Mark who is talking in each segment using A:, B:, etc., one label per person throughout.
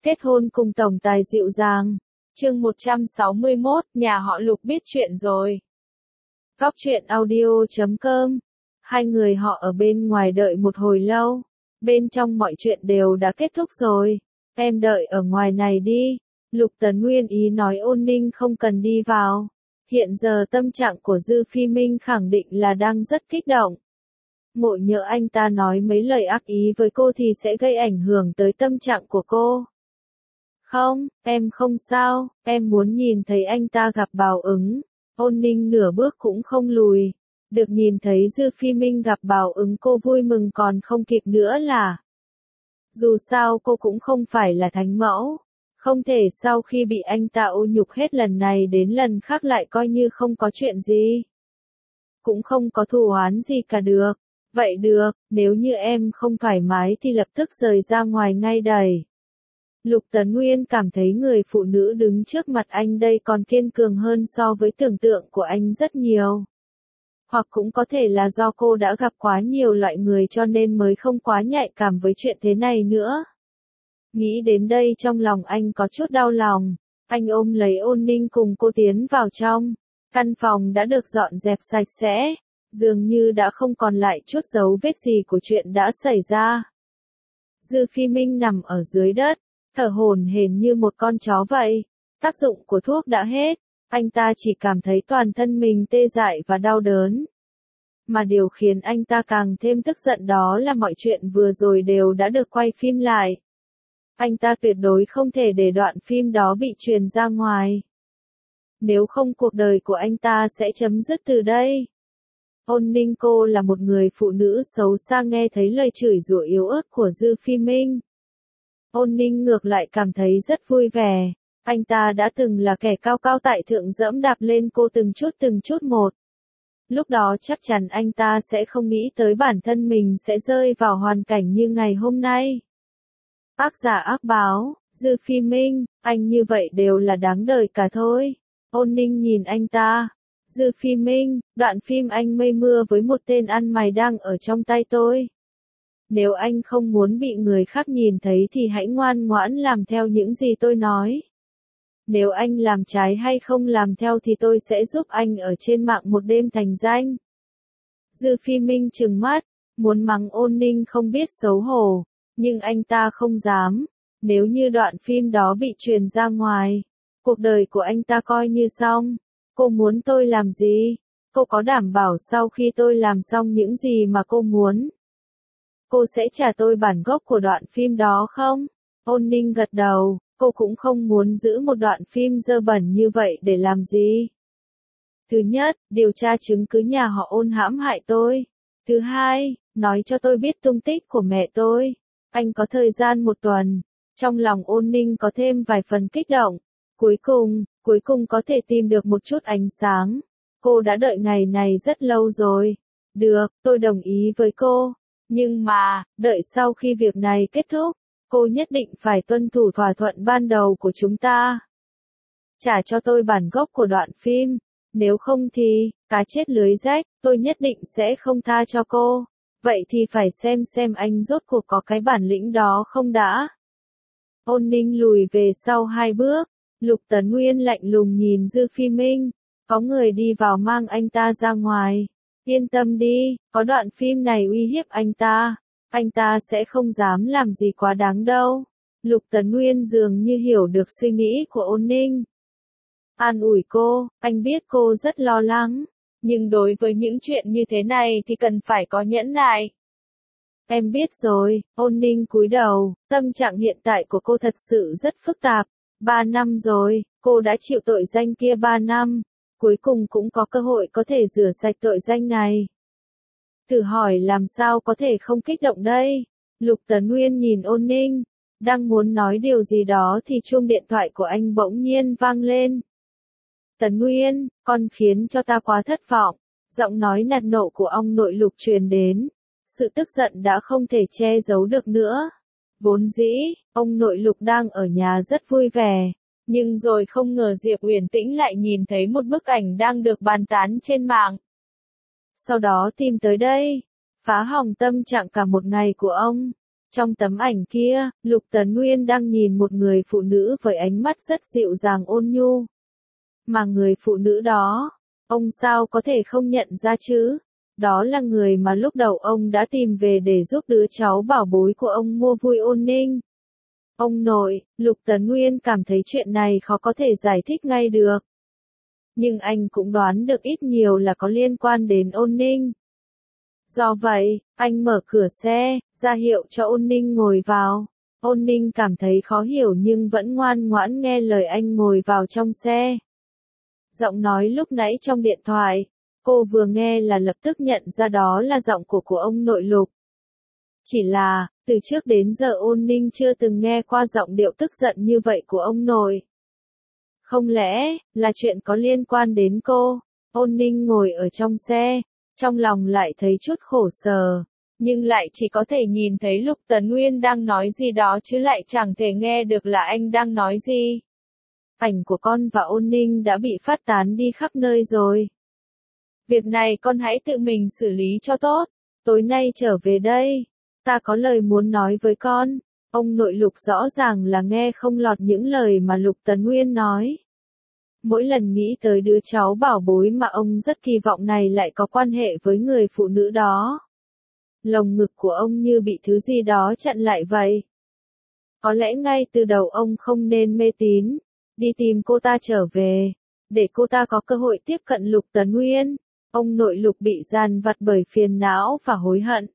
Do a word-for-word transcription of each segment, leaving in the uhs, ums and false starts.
A: Kết hôn cùng tổng tài dịu dàng. Chương một trăm sáu mươi mốt, nhà họ Lục biết chuyện rồi. Góc truyện audio chấm com. Hai người họ ở bên ngoài đợi một hồi lâu. Bên trong mọi chuyện đều đã kết thúc rồi. Em đợi ở ngoài này đi. Lục Tấn Nguyên ý nói Ôn Ninh không cần đi vào. Hiện giờ tâm trạng của Dư Phi Minh khẳng định là đang rất kích động. Ngộ nhỡ anh ta nói mấy lời ác ý với cô thì sẽ gây ảnh hưởng tới tâm trạng của cô. Không, em không sao, em muốn nhìn thấy anh ta gặp Bảo Ứng. Ôn Ninh nửa bước cũng không lùi. Được nhìn thấy Dư Phi Minh gặp Bảo Ứng cô vui mừng còn không kịp nữa là. Dù sao cô cũng không phải là thánh mẫu. Không thể sau khi bị anh ta ô nhục hết lần này đến lần khác lại coi như không có chuyện gì. Cũng không có thù oán gì cả được. Vậy được, nếu như em không thoải mái thì lập tức rời ra ngoài ngay đây. Lục Tấn Nguyên cảm thấy người phụ nữ đứng trước mặt anh đây còn kiên cường hơn so với tưởng tượng của anh rất nhiều. Hoặc cũng có thể là do cô đã gặp quá nhiều loại người cho nên mới không quá nhạy cảm với chuyện thế này nữa. Nghĩ đến đây trong lòng anh có chút đau lòng. Anh ôm lấy Ôn Ninh cùng cô tiến vào trong. Căn phòng đã được dọn dẹp sạch sẽ. Dường như đã không còn lại chút dấu vết gì của chuyện đã xảy ra. Dư Phi Minh nằm ở dưới đất, thở hổn hển như một con chó vậy. Tác dụng của thuốc đã hết, anh ta chỉ cảm thấy toàn thân mình tê dại và đau đớn. Mà điều khiến anh ta càng thêm tức giận đó là mọi chuyện vừa rồi đều đã được quay phim lại. Anh ta tuyệt đối không thể để đoạn phim đó bị truyền ra ngoài. Nếu không cuộc đời của anh ta sẽ chấm dứt từ đây. Ôn Ninh cô là một người phụ nữ xấu xa nghe thấy lời chửi rủa yếu ớt của Dư Phi Minh. Ôn Ninh ngược lại cảm thấy rất vui vẻ. Anh ta đã từng là kẻ cao cao tại thượng dẫm đạp lên cô từng chút từng chút một. Lúc đó chắc chắn anh ta sẽ không nghĩ tới bản thân mình sẽ rơi vào hoàn cảnh như ngày hôm nay. Ác giả ác báo, Dư Phi Minh, anh như vậy đều là đáng đời cả thôi. Ôn Ninh nhìn anh ta. Dư Phi Minh, đoạn phim anh mây mưa với một tên ăn mày đang ở trong tay tôi. Nếu anh không muốn bị người khác nhìn thấy thì hãy ngoan ngoãn làm theo những gì tôi nói. Nếu anh làm trái hay không làm theo thì tôi sẽ giúp anh ở trên mạng một đêm thành danh. Dư Phi Minh trừng mắt, muốn mắng Ôn Ninh không biết xấu hổ, nhưng anh ta không dám. Nếu như đoạn phim đó bị truyền ra ngoài, cuộc đời của anh ta coi như xong. Cô muốn tôi làm gì? Cô có đảm bảo sau khi tôi làm xong những gì mà cô muốn, cô sẽ trả tôi bản gốc của đoạn phim đó không? Ôn Ninh gật đầu, cô cũng không muốn giữ một đoạn phim dơ bẩn như vậy để làm gì. Thứ nhất, điều tra chứng cứ nhà họ Ôn hãm hại tôi. Thứ hai, nói cho tôi biết tung tích của mẹ tôi. Anh có thời gian một tuần. Trong lòng Ôn Ninh có thêm vài phần kích động. Cuối cùng, cuối cùng có thể tìm được một chút ánh sáng. Cô đã đợi ngày này rất lâu rồi. Được, tôi đồng ý với cô. Nhưng mà, đợi sau khi việc này kết thúc, cô nhất định phải tuân thủ thỏa thuận ban đầu của chúng ta. Trả cho tôi bản gốc của đoạn phim. Nếu không thì, cá chết lưới rách, tôi nhất định sẽ không tha cho cô. Vậy thì phải xem xem anh rốt cuộc có cái bản lĩnh đó không đã. Ôn Ninh lùi về sau hai bước. Lục Tấn Nguyên lạnh lùng nhìn Dư Phi Minh. Có người đi vào mang anh ta ra ngoài. Yên tâm đi, có đoạn phim này uy hiếp anh ta. Anh ta sẽ không dám làm gì quá đáng đâu. Lục Tấn Nguyên dường như hiểu được suy nghĩ của Ôn Ninh. An ủi cô, anh biết cô rất lo lắng. Nhưng đối với những chuyện như thế này thì cần phải có nhẫn nại. Em biết rồi, Ôn Ninh cúi đầu, tâm trạng hiện tại của cô thật sự rất phức tạp. Ba năm rồi, cô đã chịu tội danh kia ba năm, cuối cùng cũng có cơ hội có thể rửa sạch tội danh này. Thử hỏi làm sao có thể không kích động đây? Lục Tấn Nguyên nhìn Ôn Ninh, đang muốn nói điều gì đó thì chuông điện thoại của anh bỗng nhiên vang lên. Tấn Nguyên, con khiến cho ta quá thất vọng. Giọng nói nạt nộ của ông nội Lục truyền đến. Sự tức giận đã không thể che giấu được nữa. Vốn dĩ, ông nội Lục đang ở nhà rất vui vẻ, nhưng rồi không ngờ Diệp Uyển Tĩnh lại nhìn thấy một bức ảnh đang được bàn tán trên mạng. Sau đó tìm tới đây, phá hỏng tâm trạng cả một ngày của ông. Trong tấm ảnh kia, Lục Tấn Nguyên đang nhìn một người phụ nữ với ánh mắt rất dịu dàng ôn nhu. Mà người phụ nữ đó, ông sao có thể không nhận ra chứ? Đó là người mà lúc đầu ông đã tìm về để giúp đứa cháu bảo bối của ông mua vui Ôn Ninh. Ông nội, Lục Tấn Nguyên cảm thấy chuyện này khó có thể giải thích ngay được. Nhưng anh cũng đoán được ít nhiều là có liên quan đến Ôn Ninh. Do vậy, anh mở cửa xe, ra hiệu cho Ôn Ninh ngồi vào. Ôn Ninh cảm thấy khó hiểu nhưng vẫn ngoan ngoãn nghe lời anh ngồi vào trong xe. Giọng nói lúc nãy trong điện thoại, cô vừa nghe là lập tức nhận ra đó là giọng của của ông nội Lục. Chỉ là, từ trước đến giờ Ôn Ninh chưa từng nghe qua giọng điệu tức giận như vậy của ông nội. Không lẽ, là chuyện có liên quan đến cô? Ôn Ninh ngồi ở trong xe, trong lòng lại thấy chút khổ sở, nhưng lại chỉ có thể nhìn thấy Lục Tấn Nguyên đang nói gì đó chứ lại chẳng thể nghe được là anh đang nói gì. Ảnh của con và Ôn Ninh đã bị phát tán đi khắp nơi rồi. Việc này con hãy tự mình xử lý cho tốt. Tối nay trở về đây, ta có lời muốn nói với con. Ông nội Lục rõ ràng là nghe không lọt những lời mà Lục Tấn Nguyên nói. Mỗi lần nghĩ tới đứa cháu bảo bối mà ông rất kỳ vọng này lại có quan hệ với người phụ nữ đó. Lồng ngực của ông như bị thứ gì đó chặn lại vậy. Có lẽ ngay từ đầu ông không nên mê tín, đi tìm cô ta trở về, để cô ta có cơ hội tiếp cận Lục Tấn Nguyên. Ông nội Lục bị dằn vặt bởi phiền não và hối hận.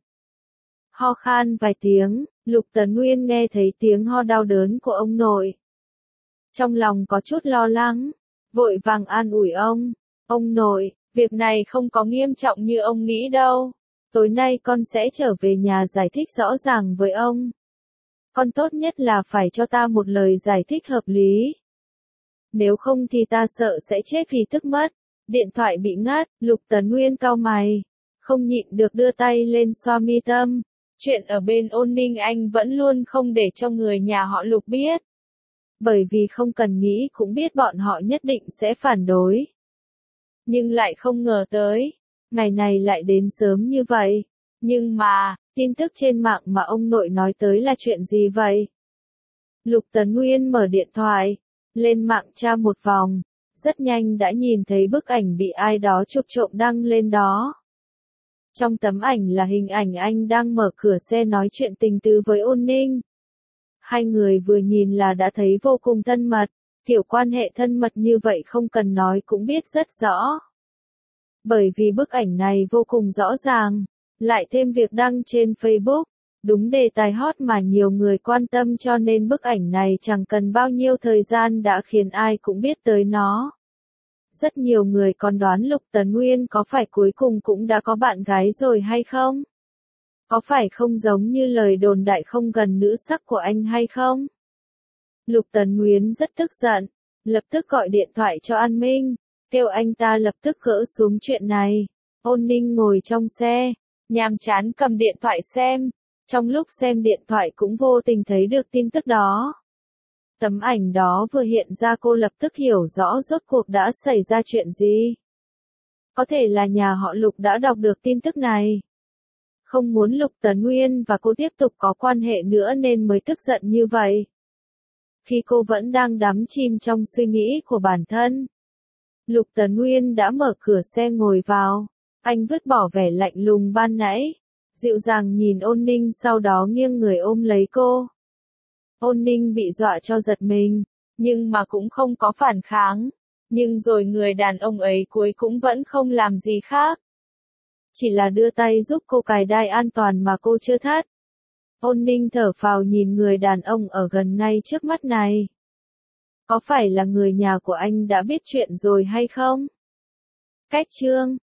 A: Ho khan vài tiếng, Lục Tấn Nguyên nghe thấy tiếng ho đau đớn của ông nội. Trong lòng có chút lo lắng, vội vàng an ủi ông. Ông nội, việc này không có nghiêm trọng như ông nghĩ đâu. Tối nay con sẽ trở về nhà giải thích rõ ràng với ông. Con tốt nhất là phải cho ta một lời giải thích hợp lý. Nếu không thì ta sợ sẽ chết vì tức mất. Điện thoại bị ngắt, Lục Tấn Nguyên cau mày, không nhịn được đưa tay lên xoa mi tâm. Chuyện ở bên Ôn Ninh anh vẫn luôn không để cho người nhà họ Lục biết. Bởi vì không cần nghĩ cũng biết bọn họ nhất định sẽ phản đối. Nhưng lại không ngờ tới, ngày này lại đến sớm như vậy. Nhưng mà, tin tức trên mạng mà ông nội nói tới là chuyện gì vậy? Lục Tấn Nguyên mở điện thoại, lên mạng tra một vòng, rất nhanh đã nhìn thấy bức ảnh bị ai đó chụp trộm đăng lên đó. Trong tấm ảnh là hình ảnh anh đang mở cửa xe nói chuyện tình tứ với Ôn Ninh. Hai người vừa nhìn là đã thấy vô cùng thân mật, kiểu quan hệ thân mật như vậy không cần nói cũng biết rất rõ. Bởi vì bức ảnh này vô cùng rõ ràng, lại thêm việc đăng trên Facebook, đúng đề tài hot mà nhiều người quan tâm cho nên bức ảnh này chẳng cần bao nhiêu thời gian đã khiến ai cũng biết tới nó. Rất nhiều người còn đoán Lục Tấn Nguyên có phải cuối cùng cũng đã có bạn gái rồi hay không? Có phải không giống như lời đồn đại không gần nữ sắc của anh hay không? Lục Tấn Nguyên rất tức giận, lập tức gọi điện thoại cho An Minh, kêu anh ta lập tức gỡ xuống chuyện này. Ôn Ninh ngồi trong xe, nhàm chán cầm điện thoại xem, trong lúc xem điện thoại cũng vô tình thấy được tin tức đó. Tấm ảnh đó vừa hiện ra cô lập tức hiểu rõ rốt cuộc đã xảy ra chuyện gì. Có thể là nhà họ Lục đã đọc được tin tức này. Không muốn Lục Tấn Nguyên và cô tiếp tục có quan hệ nữa nên mới tức giận như vậy. Khi cô vẫn đang đắm chìm trong suy nghĩ của bản thân, Lục Tấn Nguyên đã mở cửa xe ngồi vào. Anh vứt bỏ vẻ lạnh lùng ban nãy, dịu dàng nhìn Ôn Ninh sau đó nghiêng người ôm lấy cô. Ôn Ninh bị dọa cho giật mình, nhưng mà cũng không có phản kháng. Nhưng rồi người đàn ông ấy cuối cũng vẫn không làm gì khác. Chỉ là đưa tay giúp cô cài đai an toàn mà cô chưa thắt. Ôn Ninh thở phào nhìn người đàn ông ở gần ngay trước mắt này. Có phải là người nhà của anh đã biết chuyện rồi hay không? Cách chương